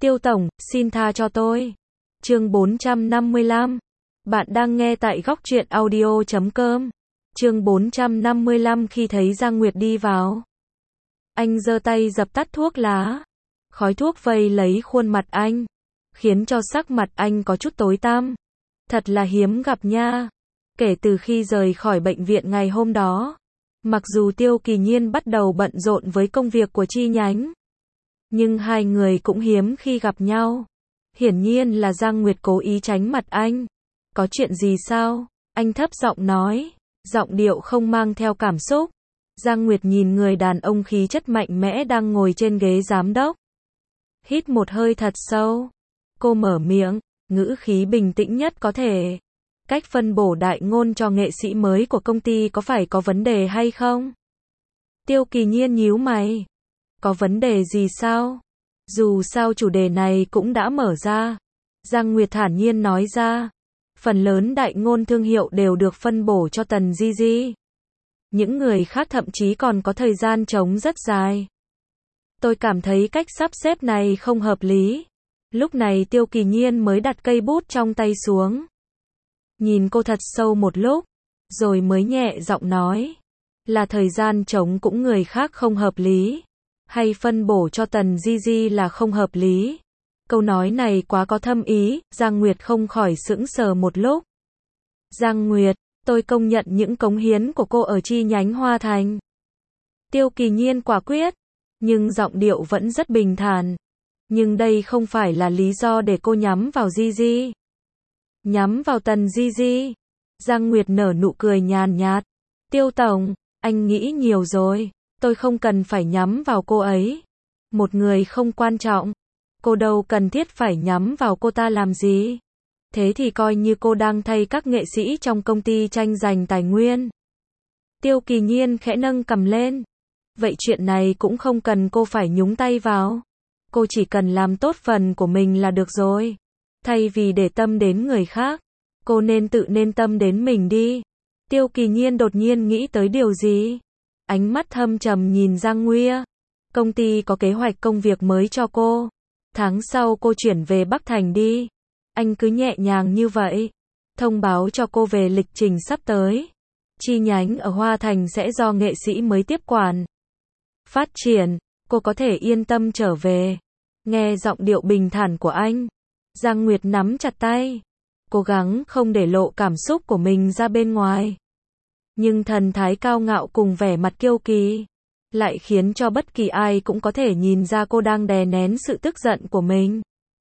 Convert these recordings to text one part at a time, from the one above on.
Tiêu tổng, xin tha cho tôi. Chương 455. Bạn đang nghe tại góc truyện audio.com. Chương 455 khi thấy Giang Nguyệt đi vào. Anh giơ tay dập tắt thuốc lá. Khói thuốc vây lấy khuôn mặt anh, khiến cho sắc mặt anh có chút tối tăm. Thật là hiếm gặp nha. Kể từ khi rời khỏi bệnh viện ngày hôm đó, mặc dù Tiêu Kỳ Nhiên bắt đầu bận rộn với công việc của chi nhánh, nhưng hai người cũng hiếm khi gặp nhau. Hiển nhiên là Giang Nguyệt cố ý tránh mặt anh. Có chuyện gì sao? Anh thấp giọng nói, giọng điệu không mang theo cảm xúc. Giang Nguyệt nhìn người đàn ông khí chất mạnh mẽ đang ngồi trên ghế giám đốc. Hít một hơi thật sâu. Cô mở miệng, ngữ khí bình tĩnh nhất có thể. Cách phân bổ đại ngôn cho nghệ sĩ mới của công ty có phải có vấn đề hay không? Tiêu Kỳ Nhiên nhíu mày. Có vấn đề gì sao? Dù sao chủ đề này cũng đã mở ra. Giang Nguyệt thản nhiên nói ra. Phần lớn đại ngôn thương hiệu đều được phân bổ cho Tần Di Di. Những người khác thậm chí còn có thời gian trống rất dài. Tôi cảm thấy cách sắp xếp này không hợp lý. Lúc này Tiêu Kỳ Nhiên mới đặt cây bút trong tay xuống. Nhìn cô thật sâu một lúc, rồi mới nhẹ giọng nói. Là thời gian trống cũng người khác không hợp lý. Hay phân bổ cho Tần Di Di là không hợp lý. Câu nói này quá có thâm ý, Giang Nguyệt không khỏi sững sờ một lúc. Giang Nguyệt, tôi công nhận những cống hiến của cô ở chi nhánh Hoa Thành. Tiêu Kỳ Nhiên quả quyết, nhưng giọng điệu vẫn rất bình thản. Nhưng đây không phải là lý do để cô nhắm vào Di Di. Nhắm vào Tần Di Di. Giang Nguyệt nở nụ cười nhàn nhạt. Tiêu tổng, anh nghĩ nhiều rồi. Tôi không cần phải nhắm vào cô ấy. Một người không quan trọng. Cô đâu cần thiết phải nhắm vào cô ta làm gì. Thế thì coi như cô đang thay các nghệ sĩ trong công ty tranh giành tài nguyên. Tiêu Kỳ Nhiên khẽ nâng cằm lên. Vậy chuyện này cũng không cần cô phải nhúng tay vào. Cô chỉ cần làm tốt phần của mình là được rồi. Thay vì để tâm đến người khác, cô nên tự tâm đến mình đi. Tiêu Kỳ Nhiên đột nhiên nghĩ tới điều gì. Ánh mắt thâm trầm nhìn Giang Nguyệt. Công ty có kế hoạch công việc mới cho cô. Tháng sau cô chuyển về Bắc Thành đi. Anh cứ nhẹ nhàng như vậy. Thông báo cho cô về lịch trình sắp tới. Chi nhánh ở Hoa Thành sẽ do nghệ sĩ mới tiếp quản. Phát triển, cô có thể yên tâm trở về. Nghe giọng điệu bình thản của anh, Giang Nguyệt nắm chặt tay. Cố gắng không để lộ cảm xúc của mình ra bên ngoài. Nhưng thần thái cao ngạo cùng vẻ mặt kiêu kỳ lại khiến cho bất kỳ ai cũng có thể nhìn ra cô đang đè nén sự tức giận của mình.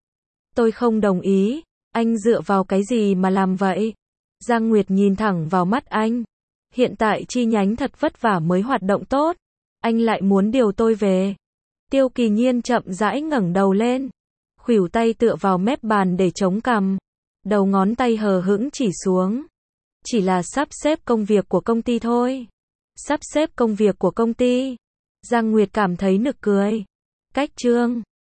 Tôi không đồng ý. Anh dựa vào cái gì mà làm vậy? Giang Nguyệt nhìn thẳng vào mắt anh. Hiện tại chi nhánh thật vất vả mới hoạt động tốt. Anh lại muốn điều tôi về. Tiêu Kỳ Nhiên chậm rãi ngẩng đầu lên. Khuỷu tay tựa vào mép bàn để chống cằm. Đầu ngón tay hờ hững chỉ xuống. Chỉ là sắp xếp công việc của công ty thôi. Sắp xếp công việc của công ty. Giang Nguyệt cảm thấy nực cười. Cách chương